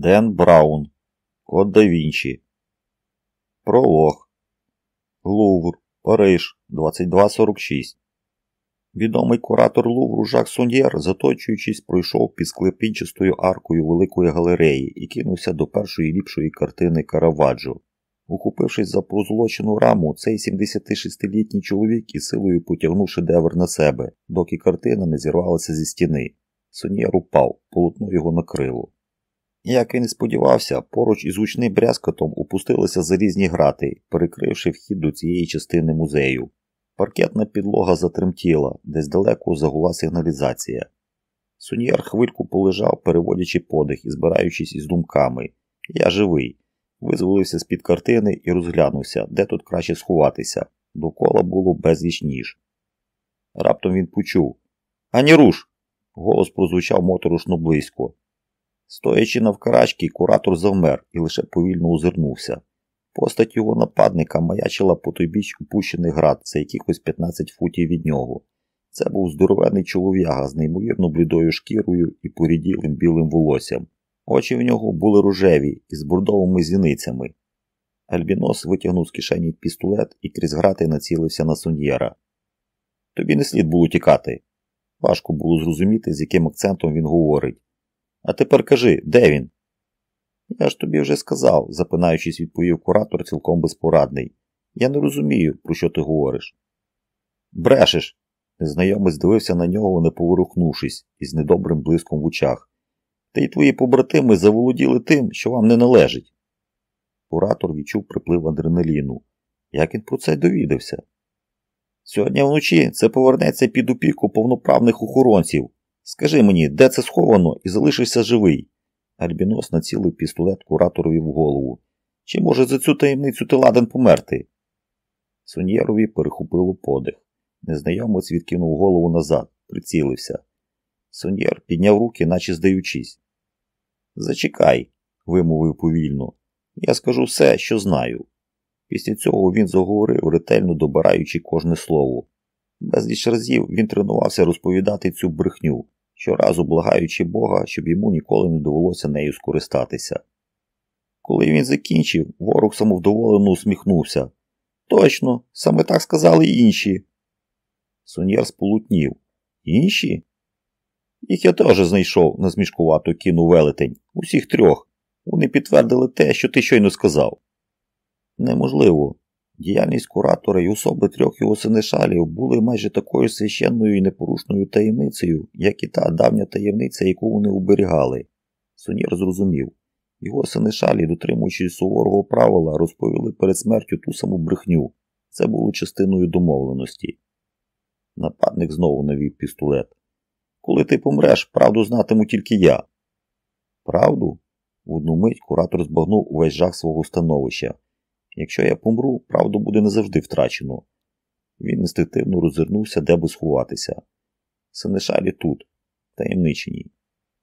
Ден Браун. Код да Вінчі. Пролог. Лувр, Париж, 2246. Відомий куратор Лувру Жак Соньєр, заточуючись, пройшов під склепінчастою аркою великої галереї і кинувся до першої ліпшої картини Караваджо. Ухопившись за прозолочену раму, цей 76-літній чоловік із силою потягнув шедевр на себе, доки картина не зірвалася зі стіни. Соньєр упав, полотно його накрило. Як він і сподівався, поруч із гучним брязкотом опустилися залізні грати, перекривши вхід до цієї частини музею. Паркетна підлога затремтіла, десь далеко загула сигналізація. Соньєр хвильку полежав, переводячи подих і збираючись із думками. Я живий. Визволився з-під картини і розглянувся, де тут краще сховатися. Довкола було безліч ніж. Раптом він почув. «Ані руш!» Голос прозвучав моторошно близько. Стоячи навкарачки, куратор завмер і лише повільно озирнувся. Постать його нападника маячила по той біч упущених град, за якихось 15 футів від нього. Це був здоровенний чолов'яга з неймовірно блідою шкірою і поріділим білим волоссям. Очі в нього були рожеві і з бордовими зіницями. Альбінос витягнув з кишені пістолет і крізь грати націлився на Соньєра. «Тобі не слід було тікати». Важко було зрозуміти, з яким акцентом він говорить. «А тепер кажи, де він?» «Я ж тобі вже сказав», – запинаючись, відповів куратор цілком безпорадний. «Я не розумію, про що ти говориш». «Брешеш!» – незнайомець дивився на нього, не поворухнувшись, із недобрим блиском в очах. «Ти й твої побратими заволоділи тим, що вам не належить». Куратор відчув приплив адреналіну. Як він про це довідався? «Сьогодні вночі це повернеться під опіку повноправних охоронців. Скажи мені, де це сховано, і залишишся живий». Альбінос націлив пістолет кураторові в голову. «Чи може за цю таємницю ти ладен померти?» Соньєрові перехопило подих. Незнайомець відкинув голову назад, прицілився. Соньєр підняв руки, наче здаючись. «Зачекай», – вимовив повільно. «Я скажу все, що знаю». Після цього він заговорив, ретельно добираючи кожне слово. Безліч разів він тренувався розповідати цю брехню, щоразу благаючи Бога, щоб йому ніколи не довелося нею скористатися. Коли він закінчив, ворог самовдоволено усміхнувся. «Точно, саме так сказали й інші». Соньєр сполутнів. «Інші?» «Їх я теж знайшов», – насмішкувато кинув велетень. «Усіх трьох. Вони підтвердили те, що ти щойно сказав». «Неможливо. Діяльність куратора і особи трьох його сенешалів були майже такою священною і непорушною таємницею, як і та давня таємниця, яку вони оберігали». Соньєр зрозумів. Його сенешалі, дотримуючись суворого правила, розповіли перед смертю ту саму брехню. Це було частиною домовленості. Нападник знову навів пістолет. «Коли ти помреш, правду знатиму тільки я». «Правду?» В одну мить куратор збагнув увесь жах свого становища. «Якщо я помру, правду буде не завжди втрачено». Він інстинктивно роззирнувся, де би сховатися. Сенешалі тут, таємниченій.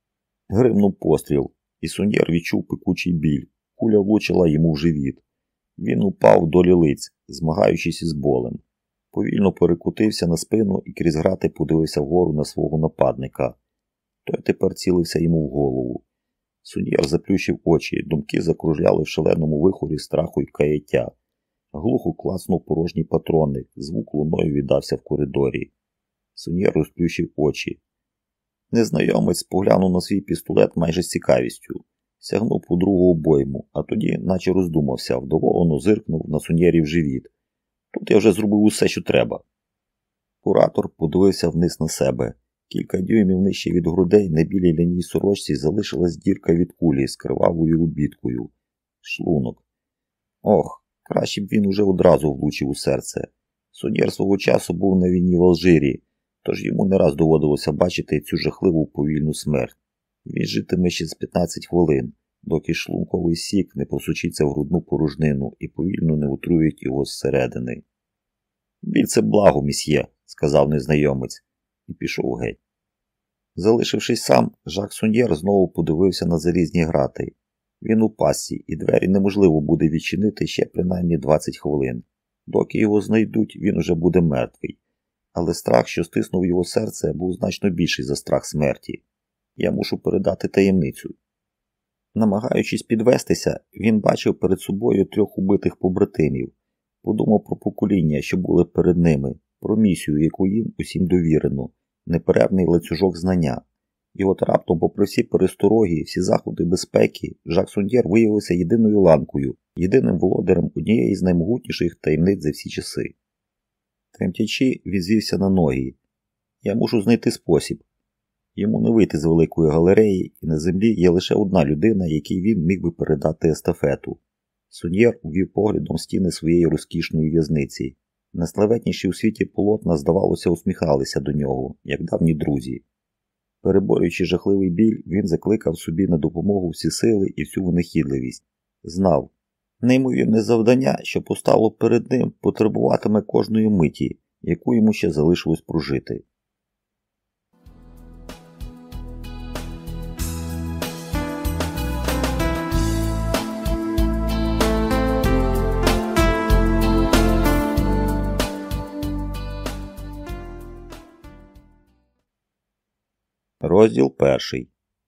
Гримнув постріл, і Соньєр відчув пекучий біль. Куля влучила йому в живіт. Він упав вдолі лиць, змагаючись із болем. Повільно перекотився на спину і крізь грати подивився вгору на свого нападника. Той тепер цілився йому в голову. Соньєр заплющив очі, думки закружляли в шаленому вихорі страху й каяття. Глухо клацнув порожній патронник, звук луною віддався в коридорі. Соньєр розплющив очі. Незнайомець поглянув на свій пістолет майже з цікавістю. Сягнув по другу обойму, а тоді, наче роздумався, вдоволено зиркнув на Соньєрів живіт. Тут я вже зробив усе, що треба. Куратор подивився вниз на себе. Кілька дюймів нижче від грудей на білій ляній сорочці залишилась дірка від кулі з кривавою обідкою. Шлунок. Ох, краще б він уже одразу влучив у серце. Соньєр свого часу був на війні в Алжирі, тож йому не раз доводилося бачити цю жахливу повільну смерть. Він житиме ще з 15 хвилин, доки шлунковий сік не просочиться в грудну порожнину і повільно не отруїть його зсередини. «Біль – це благо, місьє», – сказав незнайомець, і пішов геть. Залишившись сам, Жак Соньєр знову подивився на залізні грати. Він у пастці, і двері неможливо буде відчинити ще принаймні 20 хвилин. Доки його знайдуть, він уже буде мертвий. Але страх, що стиснув його серце, був значно більший за страх смерті. Я мушу передати таємницю. Намагаючись підвестися, він бачив перед собою 3 убитих побратимів. Подумав про покоління, що були перед ними, про місію, яку їм усім довірено, неперервний ланцюжок знання. І от раптом, попри всі перестороги, всі заходи безпеки, Жак Сундьєр виявився єдиною ланкою, єдиним володарем однієї з наймогутніших таємниць за всі часи. Тремтячи, він звівся на ноги. Я мушу знайти спосіб. Йому не вийти з великої галереї, і на землі є лише одна людина, якій він міг би передати естафету. Сундьєр увів поглядом стіни своєї розкішної в'язниці. Найславетніші у світі полотна, здавалося, усміхалися до нього, як давні друзі. Переборюючи жахливий біль, він закликав собі на допомогу всі сили і всю винахідливість. Знав, неймовірне завдання, що постало перед ним, потребуватиме кожної миті, яку йому ще залишилось прожити. Розділ 1.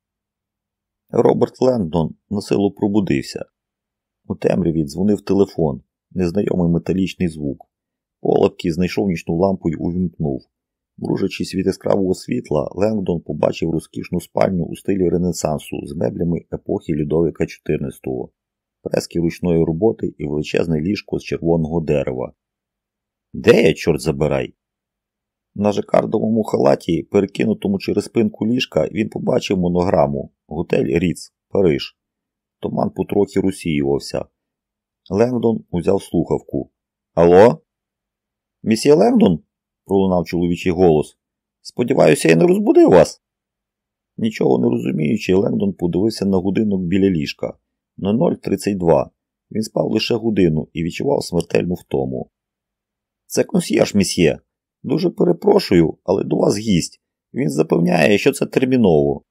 Роберт Лендон насилу пробудився. У темряві дзвонив телефон, незнайомий металічний звук. Полапки знайшов нічну лампу й увімкнув. Мружачись від яскравого світла, Лендон побачив розкішну спальню у стилі Ренесансу з меблями епохи Людовика XIV, фрески ручної роботи і величезне ліжко з червоного дерева. «Де я, чорт забирай?» На жакардовому халаті, перекинутому через спинку ліжка, він побачив монограму «Готель Ріц, Париж». Туман потрохи розсіювався. Лендон узяв слухавку. «Алло? Місьє Лендон?» – пролунав чоловічий голос. «Сподіваюся, я не розбудив вас?» Нічого не розуміючи, Лендон подивився на годинок біля ліжка. На 0:32. Він спав лише годину і відчував смертельну втому. «Це консьєрж, місьє. Дуже перепрошую, але до вас гість. Він запевняє, що це терміново».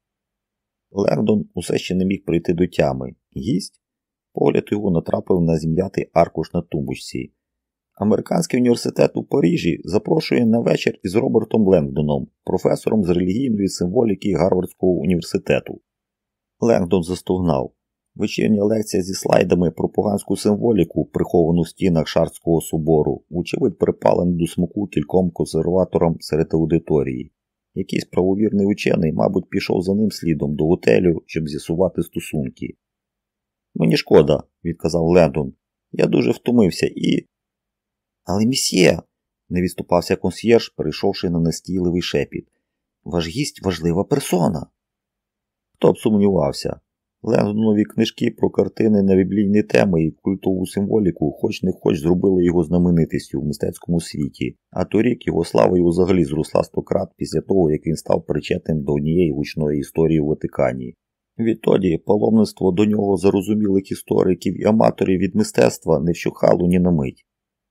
Лендон усе ще не міг прийти до тями. Гість? Погляд його натрапив на зім'ятий аркуш на тумбочці. Американський університет у Парижі запрошує на вечір із Робертом Лендоном, професором з релігійної символіки Гарвардського університету. Лендон застогнав. Вечірня лекція зі слайдами про поганську символіку, приховану в стінах Шартрського собору, вочевидь припала не до смаку кільком консерваторам серед аудиторії. Якийсь правовірний учений, мабуть, пішов за ним слідом до готелю, щоб з'ясувати стосунки. «Мені шкода», – відказав Лендон. «Я дуже втомився і...» «Але, місьє», – не відступався консьєрж, перейшовши на настійливий шепіт. «Ваш гість – важлива персона». Хто б сумнівався. Лендонові книжки про картини на біблійні теми і культову символіку хоч не хоч зробили його знаменитістю в мистецькому світі, а торік його слава й взагалі зросла 100 крат після того, як він став причетним до однієї гучної історії у Ватикані. Відтоді паломництво до нього зарозумілих істориків і аматорів від мистецтва не вщухало ні на мить.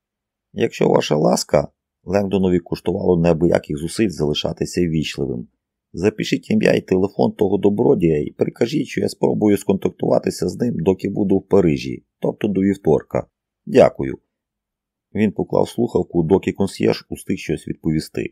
«Якщо ваша ласка», Лендонові коштувало неабияких зусиль залишатися ввічливим. «Запишіть ім'я і телефон того добродія і прикажіть, що я спробую сконтактуватися з ним, доки буду в Парижі, тобто до вівторка. Дякую». Він поклав слухавку, доки консьєрж устиг щось відповісти.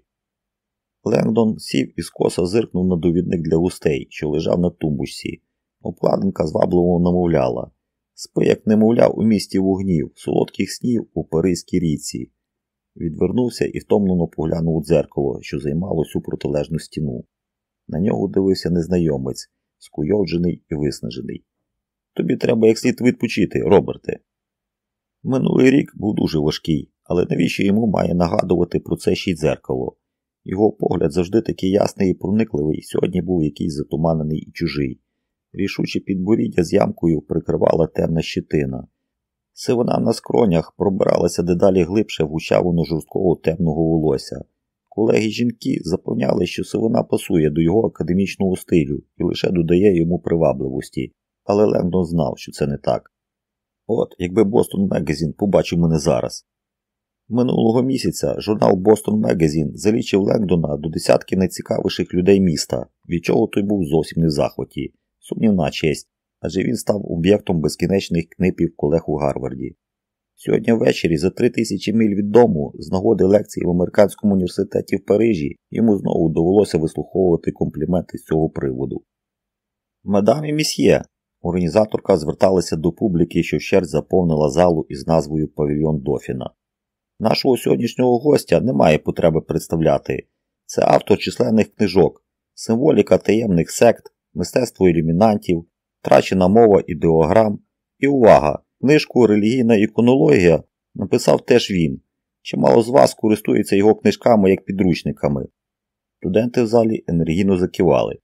Лендон сів і скоса зиркнув на довідник для гостей, що лежав на тумбочці. Обкладинка звабливо намовляла. «Спи, як немовля у місті вогнів, солодких снів у Паризькій річці». Відвернувся і втомлено поглянув у дзеркало, що займало всю протилежну стіну. На нього дивився незнайомець, скуйовджений і виснажений. «Тобі треба як слід відпочити, Роберте». Минулий рік був дуже важкий, але навіщо йому має нагадувати про це ще й дзеркало? Його погляд завжди такий ясний і проникливий, сьогодні був якийсь затуманений і чужий. Рішуче підборіддя з ямкою прикривала темна щетина. Сивина на скронях пробиралася дедалі глибше в гущавину жорсткого темного волосся. Колеги-жінки запевняли, що сивина пасує до його академічного стилю і лише додає йому привабливості, але Лендон знав, що це не так. От, якби Boston Magazine побачив мене зараз. Минулого місяця журнал Boston Magazine залічив Лендона до десятки найцікавіших людей міста, від чого той був зовсім не в захваті. Сумнівна честь, адже він став об'єктом безкінечних книпів колег у Гарварді. Сьогодні ввечері, за 3000 миль від дому, з нагоди лекції в Американському університеті в Парижі, йому знову довелося вислуховувати компліменти з цього приводу. «Мадам і місьє», – Організаторка зверталася до публіки, що вщерть заповнила залу із назвою «Павільйон Дофіна». Нашого сьогоднішнього гостя немає потреби представляти. Це автор численних книжок, символіка таємних сект, мистецтво ілюмінантів, втрачена мова ідеограм. І увага! Книжку «Релігійна іконологія» написав теж він. Чимало з вас користується його книжками як підручниками. Студенти в залі енергійно закивали.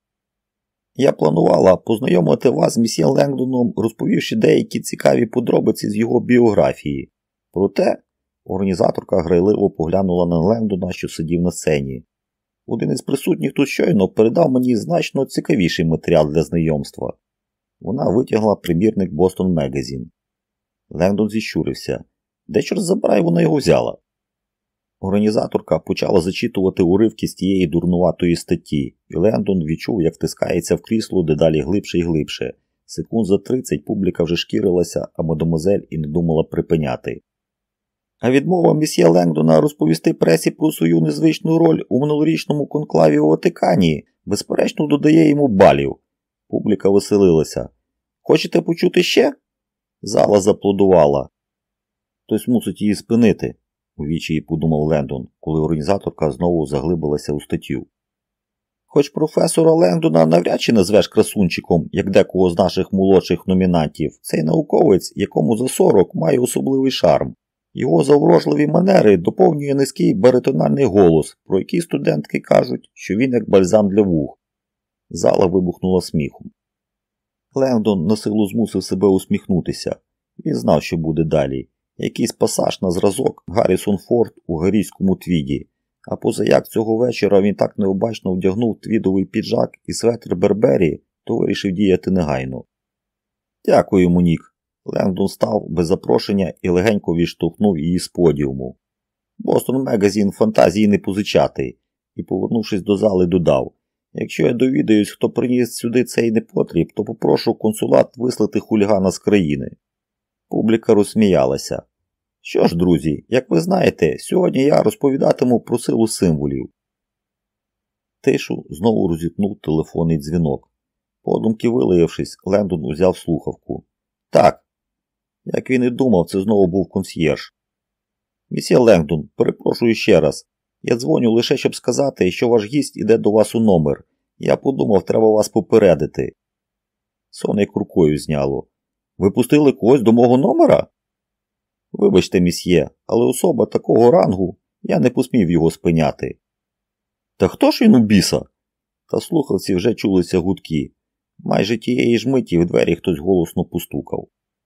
Я планувала познайомити вас з мсьє Лендоном, розповівши деякі цікаві подробиці з його біографії. Проте організаторка грайливо поглянула на Лендона, що сидів на сцені. Один із присутніх тут щойно передав мені значно цікавіший матеріал для знайомства. Вона витягла примірник Boston Magazine. Лендон зіщурився. Де чорт забирай, вона його взяла? Організаторка почала зачитувати уривки з тієї дурнуватої статті, і Лендон відчув, як втискається в крісло дедалі глибше і глибше. Секунд за 30 публіка вже шкірилася, а мадемуазель і не думала припиняти. А відмова мсьє Лендона розповісти пресі про свою незвичну роль у минулорічному конклаві у Ватикані, безперечно, додає йому балів. Публіка веселилася. Хочете почути ще? Зала зааплодувала. Хтось мусить її спинити, у відчаї подумав Лендон, коли організаторка знову заглибилася у статтю. Хоч професора Лендона навряд чи назвеш красунчиком, як декого з наших молодших номінантів, цей науковець, якому за 40, має особливий шарм. Його заврожливі манери доповнює низький баритональний голос, про який студентки кажуть, що він як бальзам для вух. Зала вибухнула сміхом. Лендон насилу змусив себе усміхнутися. Він знав, що буде далі. Якийсь пасаж на зразок Гаррісон Форд у гарійському твіді. А позаяк цього вечора він так необачно вдягнув твідовий піджак і светр Бербері, то вирішив діяти негайно. Дякую, Монік. Лендон став без запрошення і легенько відштовхнув її з подіуму. Boston Magazine фантазії не позичати. І, повернувшись до зали, додав. Якщо я довідаюсь, хто приніс сюди цей непотріб, то попрошу консулат вислати хулігана з країни. Публіка розсміялася. Що ж, друзі, як ви знаєте, сьогодні я розповідатиму про силу символів. Тишу знову розітнув телефонний дзвінок. Подумки вилаявшись, Лендон узяв слухавку. Так. Як він і думав, це знову був консьєрж. Мсьє Лендон, перепрошую ще раз. Я дзвоню лише, щоб сказати, що ваш гість іде до вас у номер. Я подумав, треба вас попередити. Сон як рукою зняло. Ви пустили когось до мого номера? Вибачте, місьє, але особа такого рангу, я не посмів його спиняти. Та хто ж він у біса? Та слухавці вже чулися гудки. Майже тієї ж миті в двері хтось голосно постукав.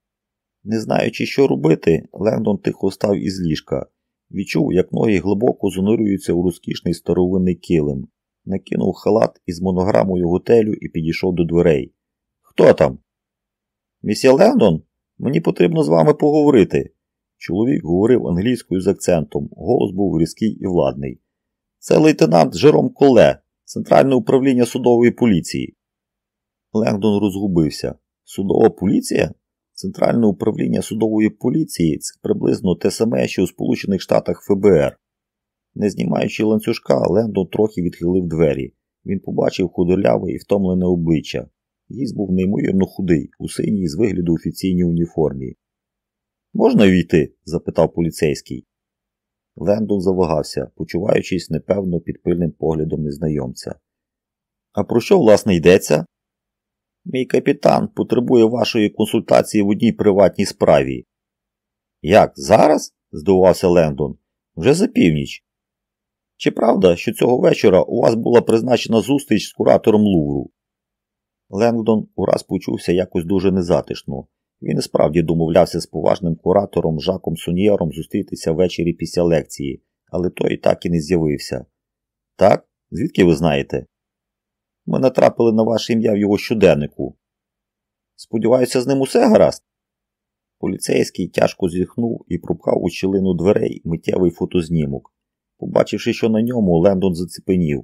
Не знаючи, що робити, Лендон тихо став із ліжка. Відчув, як ноги глибоко занурюються у розкішний старовинний килим. Накинув халат із монограмою готелю і підійшов до дверей. Хто там? Місьє Лендон, мені потрібно з вами поговорити. Чоловік говорив англійською з акцентом, голос був різкий і владний. Це лейтенант Жером Коле, Центральне управління судової поліції. Лендон розгубився. Судова поліція? Центральне управління судової поліції – це приблизно те саме, що у Сполучених Штатах ФБР. Не знімаючи ланцюжка, Лендон трохи відхилив двері. Він побачив худорляве і втомлене обличчя. Гість був неймовірно худий, у синій з вигляду офіційній уніформі. «Можна війти?» – запитав поліцейський. Лендон завагався, почуваючись непевно під пильним поглядом незнайомця. «А про що, власне, йдеться?» «Мій капітан потребує вашої консультації в одній приватній справі». «Як, зараз?» – здивувався Лендон. «Вже за північ». «Чи правда, що цього вечора у вас була призначена зустріч з куратором Лувру?» Лендон ураз почувся якось дуже незатишно. Він і справді домовлявся з поважним куратором Жаком Соньєром зустрітися ввечері після лекції, але той так і не з'явився. «Так? Звідки ви знаєте?» «Ми натрапили на ваше ім'я в його щоденнику». «Сподіваюся, з ним усе гаразд?» Поліцейський тяжко зітхнув і пропхав у щілину дверей миттєвий фотознімок. Побачивши, що на ньому, Лендон заціпенів.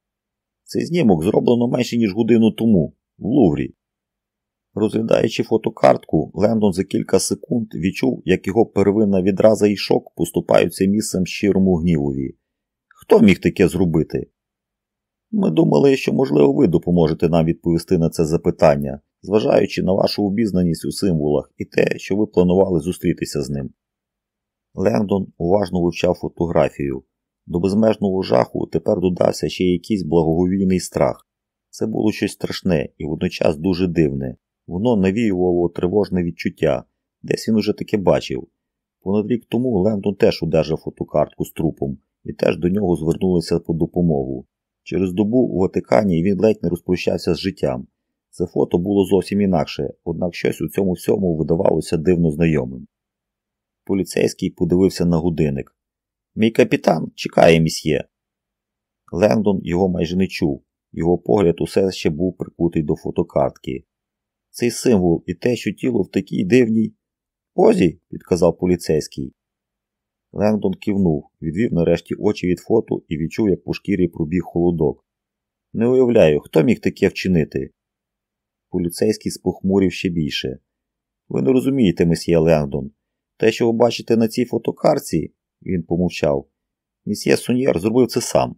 Цей знімок зроблено менше, ніж годину тому, в Луврі. Розглядаючи фотокартку, Лендон за кілька секунд відчув, як його первинна відраза і шок поступаються місцем щирому гнівові. Хто міг таке зробити? Ми думали, що, можливо, ви допоможете нам відповісти на це запитання, зважаючи на вашу обізнаність у символах і те, що ви планували зустрітися з ним. Лендон уважно вивчав фотографію. До безмежного жаху тепер додався ще якийсь благоговійний страх. Це було щось страшне і водночас дуже дивне. Воно навіювало тривожне відчуття. Десь він уже таке бачив. Понад рік тому Лендон теж одержав фотокартку з трупом, і теж до нього звернулися по допомогу. Через добу у Ватикані він ледь не розпрощався з життям. Це фото було зовсім інакше, однак щось у цьому всьому видавалося дивно знайомим. Поліцейський подивився на годинник. «Мій капітан чекає, місьє». Лендон його майже не чув. Його погляд усе ще був прикутий до фотокартки. «Цей символ і те, що тіло в такій дивній позі», – підказав поліцейський. Лендон кивнув, відвів нарешті очі від фото і відчув, як по шкірі пробіг холодок. «Не уявляю, хто міг таке вчинити?» Поліцейський спохмурів ще більше. «Ви не розумієте, месьє Лендон. Те, що ви бачите на цій фотокартці», – він помовчав, – «месьє Соньєр зробив це сам».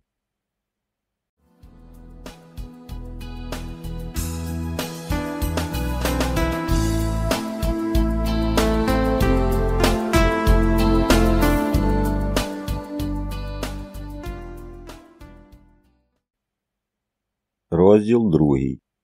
Розділ 2.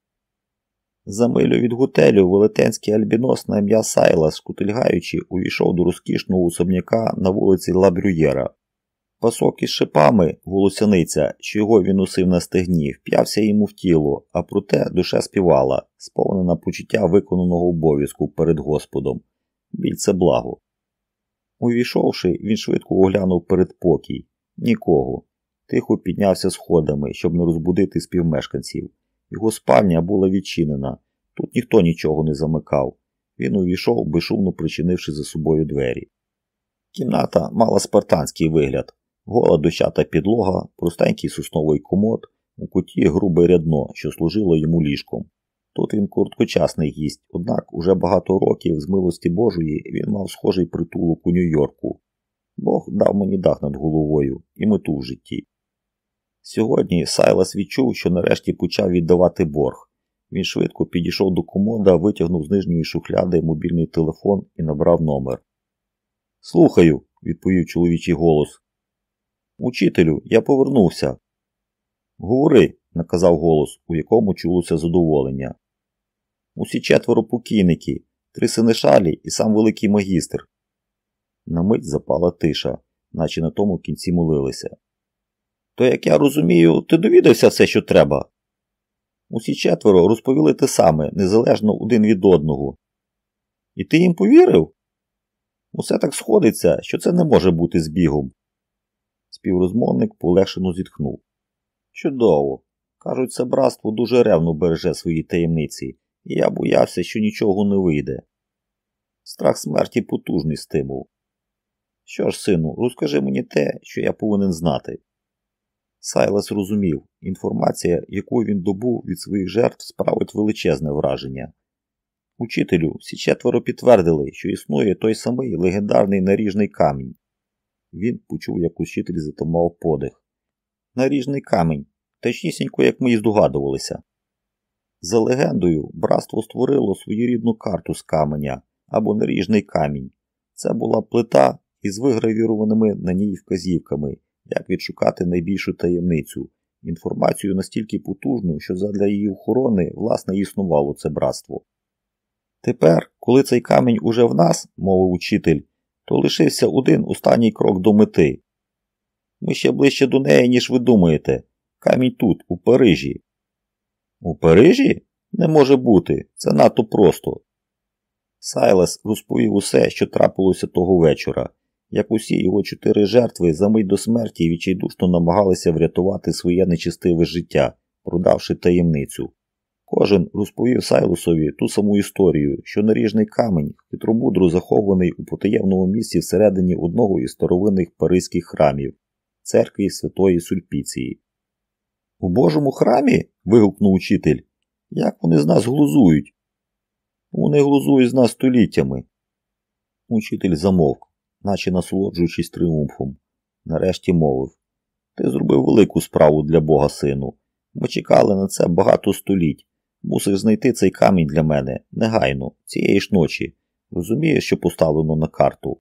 За милю від готелю велетенський альбінос на ім'я Сайлас, шкутильгаючи, увійшов до розкішного особняка на вулиці Ла Брюєра. Пасок із шипами, волосяниця, що його він носив на стегні, вп'явся йому в тіло, а проте душа співала, сповнена почуття виконаного обов'язку перед Господом. Біль – це благо. Увійшовши, він швидко оглянув передпокій. Нікого. Тихо піднявся сходами, щоб не розбудити співмешканців. Його спальня була відчинена. Тут ніхто нічого не замикав. Він увійшов, безшумно причинивши за собою двері. Кімната мала спартанський вигляд. Гола дощата підлога, простенький сосновий комод, у куті грубе рядно, що служило йому ліжком. Тут він короткочасний гість, однак уже багато років з милості Божої він мав схожий притулок у Нью-Йорку. Бог дав мені дах над головою і мету в житті. Сьогодні Сайлас відчув, що нарешті почав віддавати борг. Він швидко підійшов до комода, витягнув з нижньої шухляди мобільний телефон і набрав номер. «Слухаю», – відповів чоловічий голос. «Учителю, я повернувся». «Говори», – наказав голос, у якому чулося задоволення. «Усі 4 покійники, 3 сенешалі і сам великий магістр». На мить запала тиша, наче на тому кінці молилися. «То, як я розумію, ти довідався все, що треба?» «Усі 4 розповіли те саме, незалежно один від одного». «І ти їм повірив?» «Усе так сходиться, що це не може бути збігом». Співрозмовник полегшено зітхнув. «Чудово. Кажуть, це братство дуже ревно береже свої таємниці, і я боявся, що нічого не вийде. Страх смерті – потужний стимул. Що ж, сину, розкажи мені те, що я повинен знати». Сайлас розумів, інформація, яку він добув від своїх жертв, справить величезне враження. «Учителю, всі 4 підтвердили, що існує той самий легендарний наріжний камінь». Він почув, як учитель затамував подих. «Наріжний камінь, точнісінько, як ми і здогадувалися. За легендою, братство створило своєрідну карту з каменя, або наріжний камінь. Це була плита із вигравірованими на ній вказівками, як відшукати найбільшу таємницю, інформацію настільки потужну, що задля її охорони, власне, існувало це братство. Тепер, коли цей камінь уже в нас, мовив учитель, то лишився один останній крок до мети. Ми ще ближче до неї, ніж ви думаєте. Камінь тут, у Парижі». «У Парижі? Не може бути, це надто просто». Сайлас розповів усе, що трапилося того вечора, як усі його 4 жертви за мить до смерті відчайдушно намагалися врятувати своє нечестиве життя, продавши таємницю. Кожен розповів Сайласові ту саму історію, що наріжний камінь хитромудро захований у потаємному місці всередині одного із старовинних паризьких храмів – церкві Святої Сульпіції. «У Божому храмі?» – вигукнув учитель. «Як вони з нас глузують?» «Вони глузують з нас століттями». Учитель замовк, наче насолоджуючись тріумфом. Нарешті мовив. «Ти зробив велику справу для Бога, сину. Ми чекали на це багато століть. Мусиш знайти цей камінь для мене, негайно, цієї ж ночі. Розумієш, що поставлено на карту?»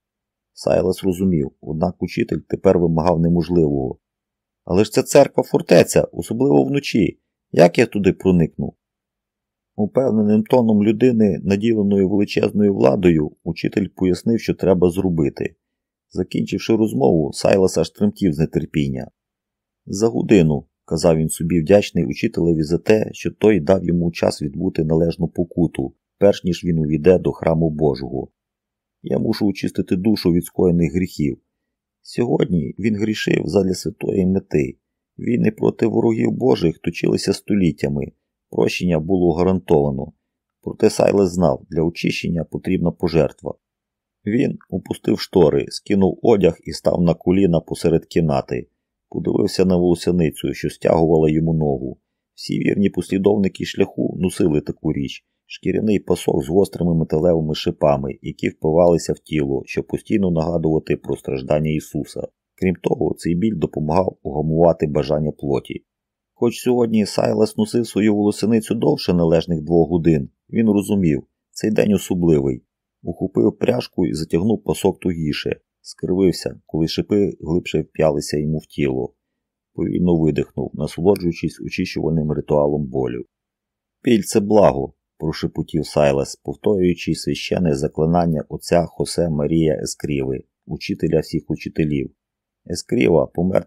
Сайлас розумів, однак учитель тепер вимагав неможливого. «Але ж це церква-фортеця, особливо вночі. Як я туди проникну?» Упевненим тоном людини, наділеної величезною владою, учитель пояснив, що треба зробити. Закінчивши розмову, Сайлас аж тремтів з нетерпіння. «За годину», – казав він собі, вдячний учителеві за те, що той дав йому час відбути належну покуту, перш ніж він увійде до храму Божого. «Я мушу очистити душу від скоєних гріхів. Сьогодні він грішив задля святої мети. Війни проти ворогів Божих точилися століттями. Прощення було гарантовано. Проте Сайлас знав, для очищення потрібна пожертва. Він опустив штори, скинув одяг і став на коліна посеред кімнати. Подивився на волосяницю, що стягувала йому ногу. Всі вірні послідовники шляху носили таку річ – шкіряний пасок з гострими металевими шипами, які впивалися в тіло, щоб постійно нагадувати про страждання Ісуса. Крім того, цей біль допомагав угамувати бажання плоті. Хоч сьогодні Сайлас носив свою волосяницю довше належних 2 годин, він розумів – цей день особливий. Ухопив пряжку і затягнув пасок тугіше. Скривився, коли шипи глибше вп'ялися йому в тіло. Повільно видихнув, насолоджуючись очищувальним ритуалом болю. «Біль – це благо», – прошепотів Сайлас, повторюючи священне заклинання отця Хосе Марія Ескріви, учителя всіх учителів. Ескріва помер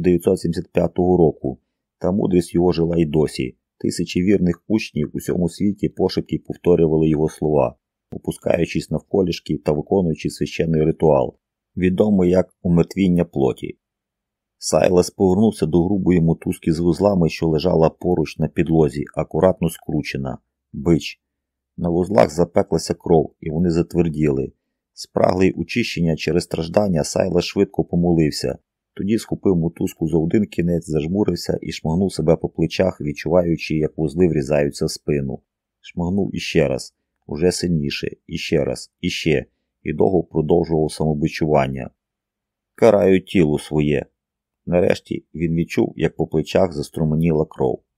1975 року, та мудрість його жила й досі. Тисячі вірних учнів у всьому світі пошепки повторювали його слова, опускаючись навколішки та виконуючи священний ритуал, відомий як умертвіння плоті. Сайлас повернувся до грубої мотузки з вузлами, що лежала поруч на підлозі, акуратно скручена. Бич. На вузлах запеклася кров, і вони затверділи. Спраглий очищення через страждання, Сайлас швидко помолився. Тоді схопив мотузку за один кінець, зажмурився і шмагнув себе по плечах, відчуваючи, як вузли врізаються в спину. Шмагнув іще раз, уже сильніше, іще раз, іще, і довго продовжував самобичування. «Караю тіло своє». Нарешті він відчув, як по плечах заструменіла кров.